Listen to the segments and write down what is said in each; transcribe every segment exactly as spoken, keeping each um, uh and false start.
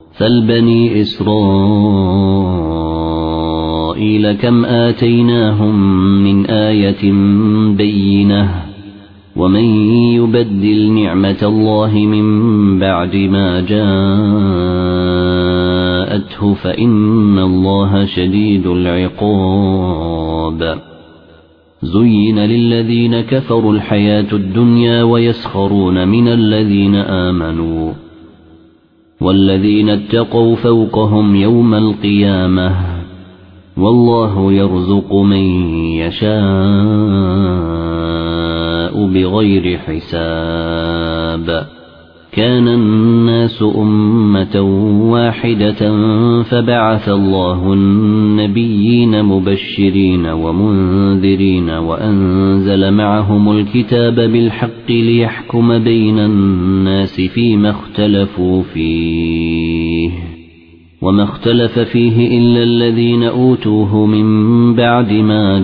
سل بني إسرائيل كم آتيناهم من آية بينة ومن يبدل نعمة الله من بعد ما جاءته فإن الله شديد العقاب زين للذين كفروا الحياة الدنيا ويسخرون من الذين آمنوا والذين اتقوا فوقهم يوم القيامة والله يرزق من يشاء بغير حساب كان الناس أمة واحدة فبعث الله النبيين مبشرين ومنذرين وأنزل معهم الكتاب بالحق ليحكم بين الناس فيما اختلفوا فيه وما اختلف فيه إلا الذين أوتوه من بعد ما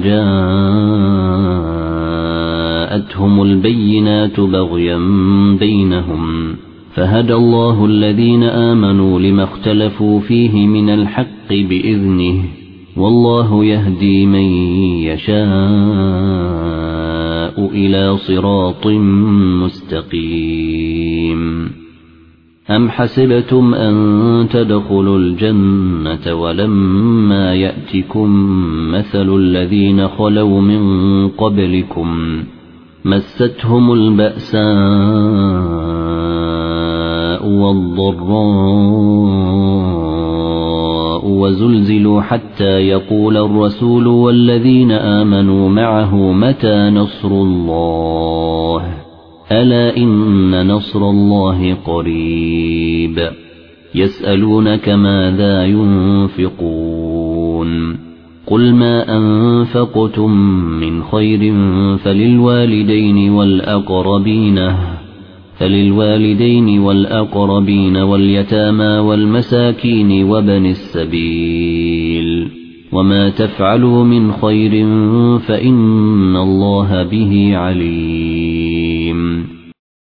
جاءتهم البينات بغيا بينهم فهدى الله الذين آمنوا لما اختلفوا فيه من الحق بإذنه والله يهدي من يشاء إلى صراط مستقيم أم حسبتم أن تدخلوا الجنة ولما يأتكم مثل الذين خلوا من قبلكم مستهم البأساء والضراء وزلزلوا حتى يقول الرسول والذين آمنوا معه متى نصر الله ألا إن نصر الله قريب يسألونك ماذا ينفقون قل ما أنفقتم من خير فللوالدين والأقربين فللوالدين والأقربين واليتامى والمساكين وابن السبيل وما تفعلوا من خير فإن الله به عليم